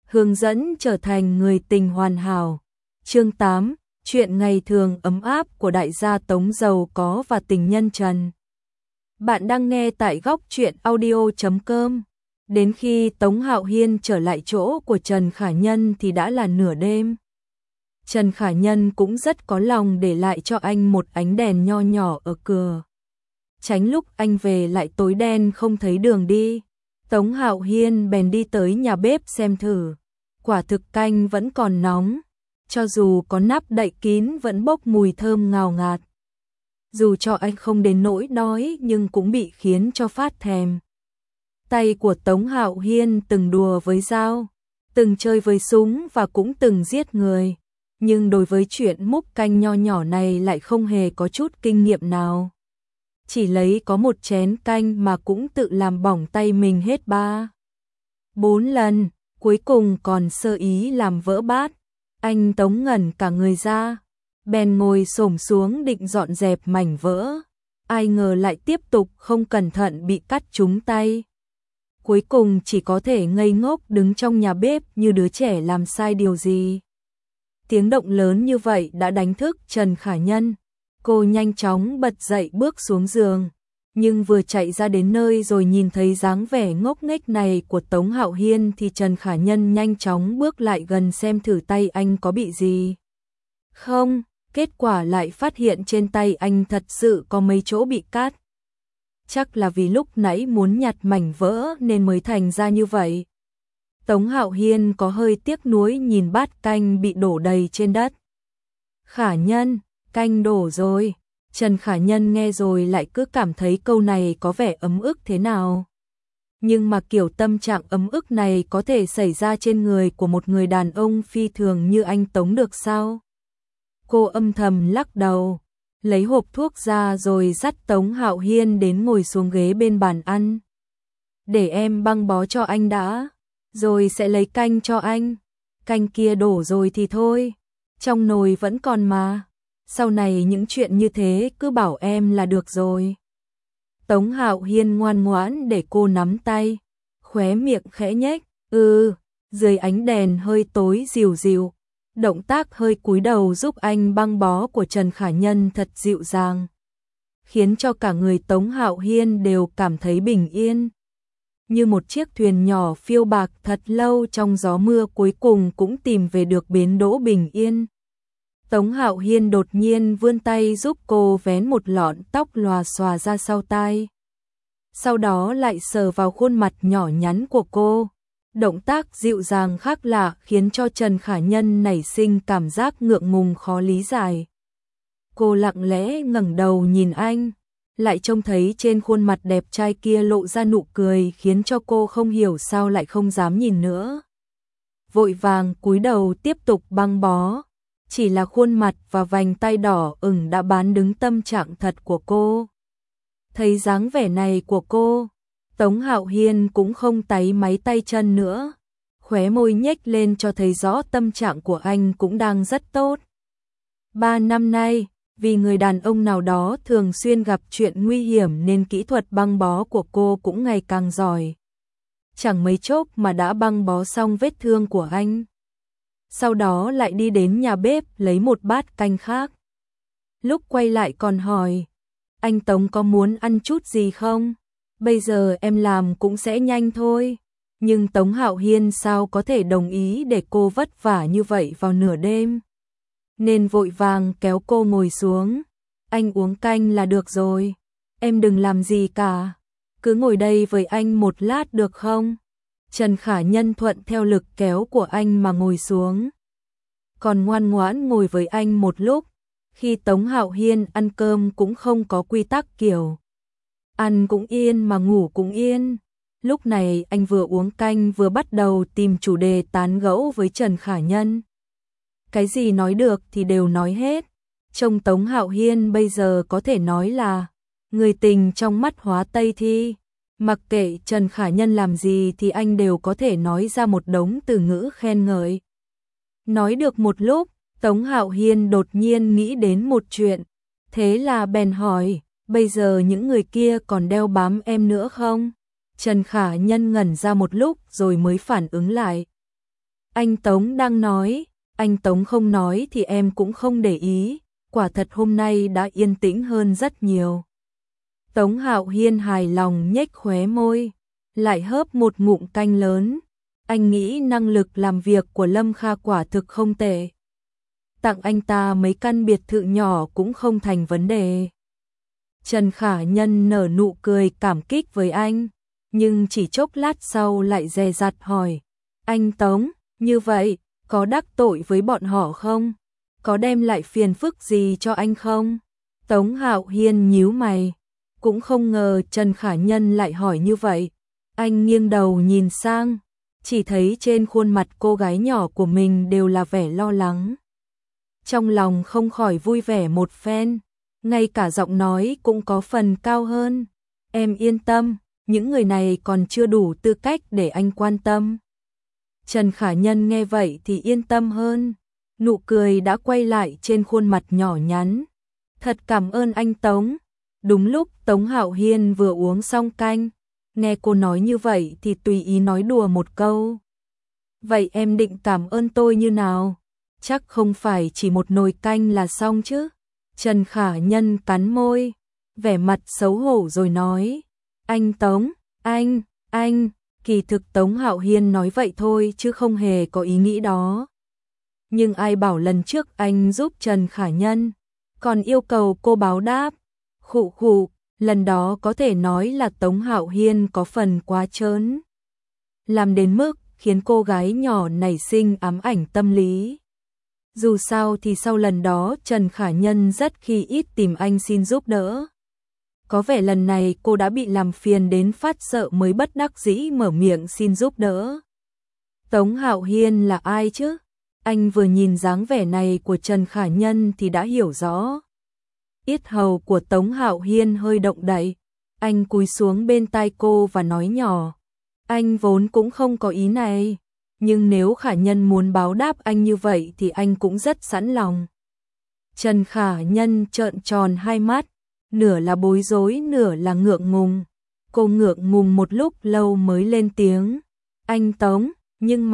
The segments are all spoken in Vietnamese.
hướng dẫn trở thành người tình hoàn hảo. Chương 8, chuyện ngày thường ấm áp của đại gia Tống giàu có và tình nhân Trần. Bạn đang nghe tại góc truyện audio.com. Đến khi Tống Hạo Hiên trở lại chỗ của Trần Khả Nhân thì đã là nửa đêm. Trần Khả Nhân cũng rất có lòng để lại cho anh một ánh đèn nho nhỏ ở cửa. Tránh lúc anh về lại tối đen không thấy đường đi. Tống Hạo Hiên bèn đi tới nhà bếp xem thử. Quả thực canh vẫn còn nóng, cho dù có nắp đậy kín vẫn bốc mùi thơm ngào ngạt. Dù cho anh không đến nỗi đói nhưng cũng bị khiến cho phát thèm. Tay của Tống Hạo Hiên từng đùa với dao, từng chơi với súng và cũng từng giết người. Nhưng đối với chuyện múc canh nho nhỏ này lại không hề có chút kinh nghiệm nào. Chỉ lấy có một chén canh mà cũng tự làm bỏng tay mình hết 3-4 lần, cuối cùng còn sơ ý làm vỡ bát. Anh Tống ngẩn cả người ra, bèn ngồi xổm xuống định dọn dẹp mảnh vỡ. Ai ngờ lại tiếp tục không cẩn thận bị cắt trúng tay. Cuối cùng chỉ có thể ngây ngốc đứng trong nhà bếp như đứa trẻ làm sai điều gì. Tiếng động lớn như vậy đã đánh thức Trần Khả Nhân. Cô nhanh chóng bật dậy bước xuống giường, nhưng vừa chạy ra đến nơi rồi nhìn thấy dáng vẻ ngốc nghếch này của Tống Hạo Hiên thì Trần Khả Nhân nhanh chóng bước lại gần xem thử tay anh có bị gì không. Kết quả lại phát hiện trên tay anh thật sự có mấy chỗ bị cắt. Chắc là vì lúc nãy muốn nhặt mảnh vỡ nên mới thành ra như vậy. Tống Hạo Hiên có hơi tiếc nuối nhìn bát canh bị đổ đầy trên đất. Khả Nhân, canh đổ rồi. Trần Khả Nhân nghe rồi lại cứ cảm thấy câu này có vẻ ấm ức thế nào. Nhưng mà kiểu tâm trạng ấm ức này có thể xảy ra trên người của một người đàn ông phi thường như anh Tống được sao? Cô âm thầm lắc đầu, lấy hộp thuốc ra rồi dắt Tống Hạo Hiên đến ngồi xuống ghế bên bàn ăn. Để em băng bó cho anh đã, rồi sẽ lấy canh cho anh. Canh kia đổ rồi thì thôi, trong nồi vẫn còn mà. Sau này những chuyện như thế cứ bảo em là được rồi. Tống Hạo Hiên ngoan ngoãn để cô nắm tay, khóe miệng khẽ nhếch. Dưới ánh đèn hơi tối dịu dịu, động tác hơi cúi đầu giúp anh băng bó của Trần Khả Nhân thật dịu dàng, khiến cho cả người Tống Hạo Hiên đều cảm thấy bình yên. Như một chiếc thuyền nhỏ phiêu bạc thật lâu trong gió mưa cuối cùng cũng tìm về được bến đỗ bình yên. Tống Hạo Hiên đột nhiên vươn tay giúp cô vén một lọn tóc lòa xòa ra sau tai. Sau đó lại sờ vào khuôn mặt nhỏ nhắn của cô. Động tác dịu dàng khác lạ khiến cho Trần Khả Nhân nảy sinh cảm giác ngượng ngùng khó lý giải. Cô lặng lẽ ngẩng đầu nhìn anh, lại trông thấy trên khuôn mặt đẹp trai kia lộ ra nụ cười khiến cho cô không hiểu sao lại không dám nhìn nữa. Vội vàng cúi đầu tiếp tục băng bó. Chỉ là khuôn mặt và vành tay đỏ ửng đã bán đứng tâm trạng thật của cô. Thấy dáng vẻ này của cô, Tống Hạo Hiên cũng không táy máy tay chân nữa. Khóe môi nhếch lên cho thấy rõ tâm trạng của anh cũng đang rất tốt. 3 năm nay, vì người đàn ông nào đó thường xuyên gặp chuyện nguy hiểm nên kỹ thuật băng bó của cô cũng ngày càng giỏi. Chẳng mấy chốc mà đã băng bó xong vết thương của anh. Sau đó lại đi đến nhà bếp lấy một bát canh khác. Lúc quay lại còn hỏi, anh Tống có muốn ăn chút gì không? Bây giờ em làm cũng sẽ nhanh thôi. Nhưng Tống Hạo Hiên sao có thể đồng ý để cô vất vả như vậy vào nửa đêm. Nên vội vàng kéo cô ngồi xuống. Anh uống canh là được rồi. Em đừng làm gì cả. Cứ ngồi đây với anh một lát được không? Trần Khả Nhân thuận theo lực kéo của anh mà ngồi xuống. Còn ngoan ngoãn ngồi với anh một lúc. Khi Tống Hạo Hiên ăn cơm cũng không có quy tắc kiểu ăn cũng yên mà ngủ cũng yên. Lúc này anh vừa uống canh vừa bắt đầu tìm chủ đề tán gẫu với Trần Khả Nhân. Cái gì nói được thì đều nói hết. Trông Tống Hạo Hiên bây giờ có thể nói là người tình trong mắt hóa Tây Thi. Mặc kệ Trần Khả Nhân làm gì thì anh đều có thể nói ra một đống từ ngữ khen ngợi. Nói được một lúc, Tống Hạo Hiên đột nhiên nghĩ đến một chuyện. Thế là bèn hỏi, bây giờ những người kia còn đeo bám em nữa không? Trần Khả Nhân ngẩn ra một lúc rồi mới phản ứng lại. Anh Tống đang nói, anh Tống không nói thì em cũng không để ý, quả thật hôm nay đã yên tĩnh hơn rất nhiều. Tống Hạo Hiên hài lòng nhếch khóe môi, lại hớp một ngụm canh lớn. Anh nghĩ năng lực làm việc của Lâm Kha quả thực không tệ. Tặng anh ta mấy căn biệt thự nhỏ cũng không thành vấn đề. Trần Khả Nhân nở nụ cười cảm kích với anh, nhưng chỉ chốc lát sau lại dè dặt hỏi, anh Tống, như vậy, có đắc tội với bọn họ không? Có đem lại phiền phức gì cho anh không? Tống Hạo Hiên nhíu mày, cũng không ngờ Trần Khả Nhân lại hỏi như vậy. Anh nghiêng đầu nhìn sang, chỉ thấy trên khuôn mặt cô gái nhỏ của mình đều là vẻ lo lắng. Trong lòng không khỏi vui vẻ một phen, ngay cả giọng nói cũng có phần cao hơn. Em yên tâm, những người này còn chưa đủ tư cách để anh quan tâm. Trần Khả Nhân nghe vậy thì yên tâm hơn, nụ cười đã quay lại trên khuôn mặt nhỏ nhắn. Thật cảm ơn anh Tống. Đúng lúc Tống Hạo Hiên vừa uống xong canh, nghe cô nói như vậy thì tùy ý nói đùa một câu. Vậy em định cảm ơn tôi như nào? Chắc không phải chỉ một nồi canh là xong chứ? Trần Khả Nhân cắn môi, vẻ mặt xấu hổ rồi nói. Anh Tống, anh, kỳ thực Tống Hạo Hiên nói vậy thôi chứ không hề có ý nghĩ đó. Nhưng ai bảo lần trước anh giúp Trần Khả Nhân, còn yêu cầu cô báo đáp. Khụ khụ, lần đó có thể nói là Tống Hạo Hiên có phần quá trớn. Làm đến mức khiến cô gái nhỏ nảy sinh ám ảnh tâm lý. Dù sao thì sau lần đó Trần Khả Nhân rất khi ít tìm anh xin giúp đỡ. Có vẻ lần này cô đã bị làm phiền đến phát sợ mới bất đắc dĩ mở miệng xin giúp đỡ. Tống Hạo Hiên là ai chứ? Anh vừa nhìn dáng vẻ này của Trần Khả Nhân thì đã hiểu rõ. Yết hầu của Tống Hạo Hiên hơi động đậy, anh cúi xuống bên tai cô và nói nhỏ. Anh vốn cũng không có ý này, nhưng nếu Khả Nhân muốn báo đáp anh như vậy thì anh cũng rất sẵn lòng. Trần Khả Nhân trợn tròn hai mắt, nửa là bối rối nửa là ngượng ngùng. Cô ngượng ngùng một lúc lâu mới lên tiếng. Anh Tống, nhưng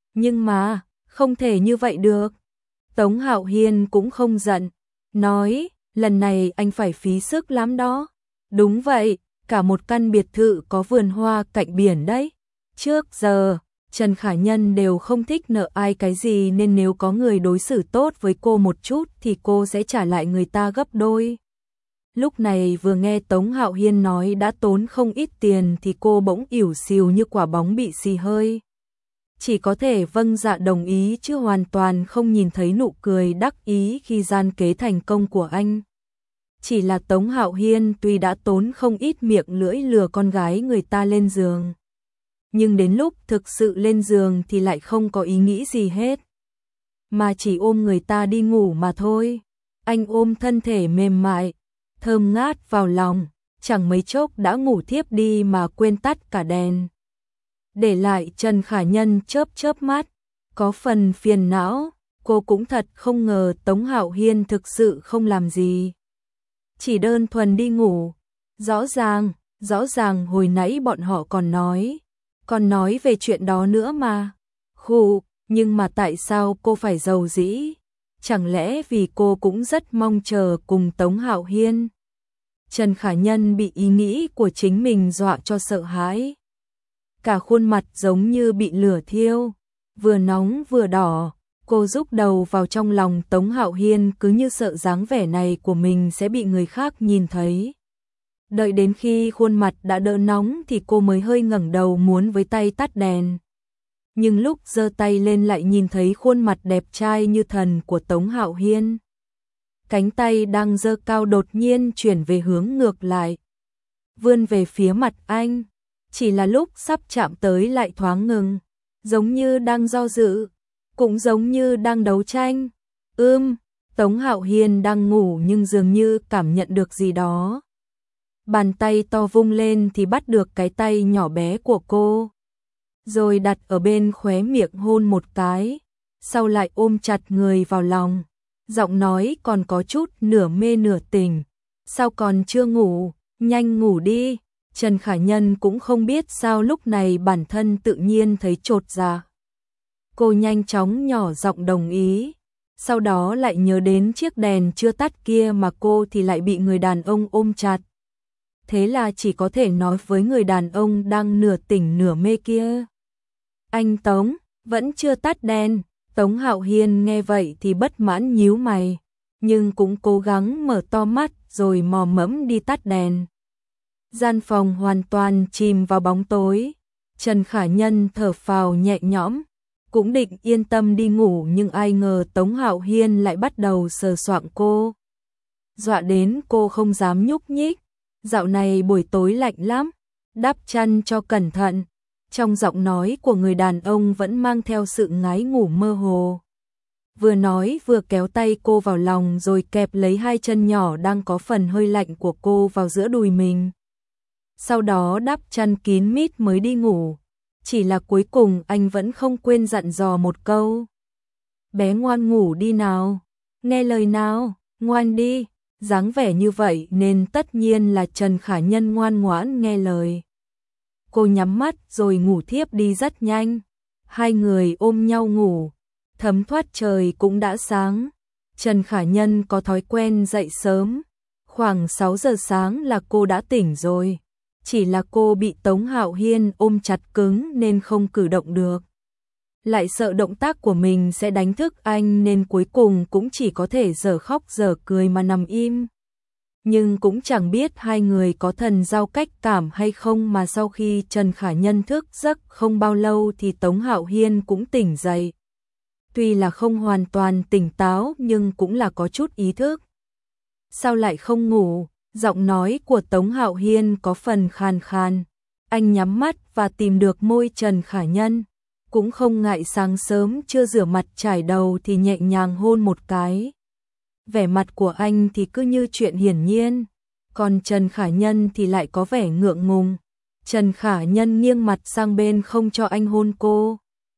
mà, không thể như vậy được. Tống Hạo Hiên cũng không giận, nói, lần này anh phải phí sức lắm đó. Đúng vậy, cả một căn biệt thự có vườn hoa cạnh biển đấy. Trước giờ, Trần Khả Nhân đều không thích nợ ai cái gì nên nếu có người đối xử tốt với cô một chút thì cô sẽ trả lại người ta gấp đôi. Lúc này vừa nghe Tống Hạo Hiên nói đã tốn không ít tiền thì cô bỗng ỉu xìu như quả bóng bị xì hơi. Chỉ có thể vâng dạ đồng ý chứ hoàn toàn không nhìn thấy nụ cười đắc ý khi gian kế thành công của anh. Chỉ là Tống Hạo Hiên tuy đã tốn không ít miệng lưỡi lừa con gái người ta lên giường, nhưng đến lúc thực sự lên giường thì lại không có ý nghĩ gì hết, mà chỉ ôm người ta đi ngủ mà thôi. Anh ôm thân thể mềm mại, thơm ngát vào lòng, chẳng mấy chốc đã ngủ thiếp đi mà quên tắt cả đèn. Để lại Trần Khả Nhân chớp chớp mắt, có phần phiền não, cô cũng thật không ngờ Tống Hạo Hiên thực sự không làm gì. Chỉ đơn thuần đi ngủ, rõ ràng hồi nãy bọn họ còn nói về chuyện đó nữa mà. Khụ, nhưng mà tại sao cô phải giàu dĩ? Chẳng lẽ vì cô cũng rất mong chờ cùng Tống Hạo Hiên? Trần Khả Nhân bị ý nghĩ của chính mình dọa cho sợ hãi. Cả khuôn mặt giống như bị lửa thiêu, vừa nóng vừa đỏ. Cô rúc đầu vào trong lòng Tống Hạo Hiên cứ như sợ dáng vẻ này của mình sẽ bị người khác nhìn thấy. Đợi đến khi khuôn mặt đã đỡ nóng thì cô mới hơi ngẩng đầu muốn với tay tắt đèn. Nhưng lúc giơ tay lên lại nhìn thấy khuôn mặt đẹp trai như thần của Tống Hạo Hiên. Cánh tay đang giơ cao đột nhiên chuyển về hướng ngược lại, vươn về phía mặt anh. Chỉ là lúc sắp chạm tới lại thoáng ngừng, giống như đang do dự, cũng giống như đang đấu tranh. Tống Hạo Hiên đang ngủ nhưng dường như cảm nhận được gì đó. Bàn tay to vung lên thì bắt được cái tay nhỏ bé của cô, rồi đặt ở bên khóe miệng hôn một cái, sau lại ôm chặt người vào lòng. Giọng nói còn có chút nửa mê nửa tỉnh. Sao còn chưa ngủ, nhanh ngủ đi. Trần Khả Nhân cũng không biết sao lúc này bản thân tự nhiên thấy chột dạ. Cô nhanh chóng nhỏ giọng đồng ý. Sau đó lại nhớ đến chiếc đèn chưa tắt kia mà cô thì lại bị người đàn ông ôm chặt. Thế là chỉ có thể nói với người đàn ông đang nửa tỉnh nửa mê kia. Anh Tống, vẫn chưa tắt đèn. Tống Hạo Hiên nghe vậy thì bất mãn nhíu mày, nhưng cũng cố gắng mở to mắt rồi mò mẫm đi tắt đèn. Gian phòng hoàn toàn chìm vào bóng tối. Trần Khả Nhân thở phào nhẹ nhõm, cũng định yên tâm đi ngủ nhưng ai ngờ Tống Hạo Hiên lại bắt đầu sờ soạng cô. Dọa đến cô không dám nhúc nhích. Dạo này buổi tối lạnh lắm, đắp chăn cho cẩn thận. Trong giọng nói của người đàn ông vẫn mang theo sự ngái ngủ mơ hồ. Vừa nói vừa kéo tay cô vào lòng rồi kẹp lấy hai chân nhỏ đang có phần hơi lạnh của cô vào giữa đùi mình. Sau đó đắp chăn kín mít mới đi ngủ. Chỉ là cuối cùng anh vẫn không quên dặn dò một câu. Bé ngoan ngủ đi nào, nghe lời nào, ngoan đi. Dáng vẻ như vậy nên tất nhiên là Trần Khả Nhân ngoan ngoãn nghe lời. Cô nhắm mắt rồi ngủ thiếp đi rất nhanh. Hai người ôm nhau ngủ. Thấm thoát trời cũng đã sáng. Trần Khả Nhân có thói quen dậy sớm. Khoảng 6 giờ sáng là cô đã tỉnh rồi. Chỉ là cô bị Tống Hạo Hiên ôm chặt cứng nên không cử động được. Lại sợ động tác của mình sẽ đánh thức anh nên cuối cùng cũng chỉ có thể dở khóc dở cười mà nằm im. Nhưng cũng chẳng biết hai người có thần giao cách cảm hay không mà sau khi Trần Khả Nhân thức giấc không bao lâu thì Tống Hạo Hiên cũng tỉnh dậy. Tuy là không hoàn toàn tỉnh táo nhưng cũng là có chút ý thức. Sao lại không ngủ? Giọng nói của Tống Hạo Hiên có phần khàn khàn. Anh nhắm mắt và tìm được môi Trần Khả Nhân. Cũng không ngại sáng sớm chưa rửa mặt chải đầu thì nhẹ nhàng hôn một cái. Vẻ mặt của anh thì cứ như chuyện hiển nhiên. Còn Trần Khả Nhân thì lại có vẻ ngượng ngùng. Trần Khả Nhân nghiêng mặt sang bên không cho anh hôn cô.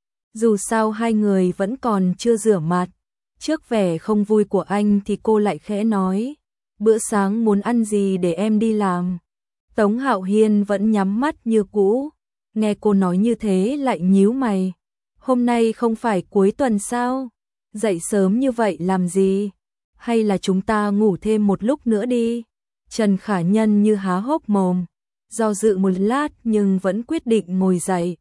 Dù sao hai người vẫn còn chưa rửa mặt. Trước vẻ không vui của anh thì cô lại khẽ nói. Bữa sáng muốn ăn gì để em đi làm? Tống Hạo Hiên vẫn nhắm mắt như cũ. Nghe cô nói như thế lại nhíu mày. Hôm nay không phải cuối tuần sao? Dậy sớm như vậy làm gì? Hay là chúng ta ngủ thêm một lúc nữa đi? Trần Khả Nhân như há hốc mồm. Do dự một lát nhưng vẫn quyết định ngồi dậy.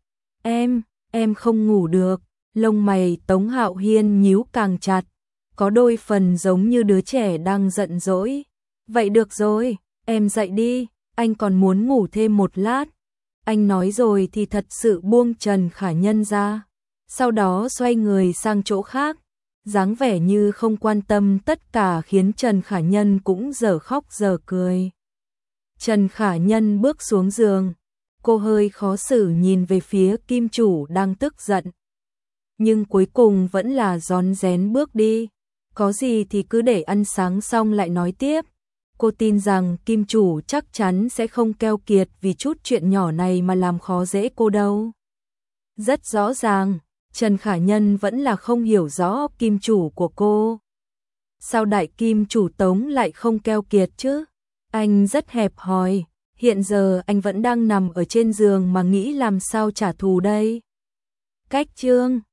Em không ngủ được. Lông mày Tống Hạo Hiên nhíu càng chặt. Có đôi phần giống như đứa trẻ đang giận dỗi. Vậy được rồi, em dậy đi, anh còn muốn ngủ thêm một lát. Anh nói rồi thì thật sự buông Trần Khả Nhân ra. Sau đó xoay người sang chỗ khác. Dáng vẻ như không quan tâm tất cả khiến Trần Khả Nhân cũng dở khóc dở cười. Trần Khả Nhân bước xuống giường. Cô hơi khó xử nhìn về phía kim chủ đang tức giận. Nhưng cuối cùng vẫn là rón rén bước đi. Có gì thì cứ để ăn sáng xong lại nói tiếp. Cô tin rằng kim chủ chắc chắn sẽ không keo kiệt vì chút chuyện nhỏ này mà làm khó dễ cô đâu. Rất rõ ràng, Trần Khả Nhân vẫn là không hiểu rõ kim chủ của cô. Sao đại kim chủ Tống lại không keo kiệt chứ? Anh rất hẹp hòi, hiện giờ anh vẫn đang nằm ở trên giường mà nghĩ làm sao trả thù đây. Cách chương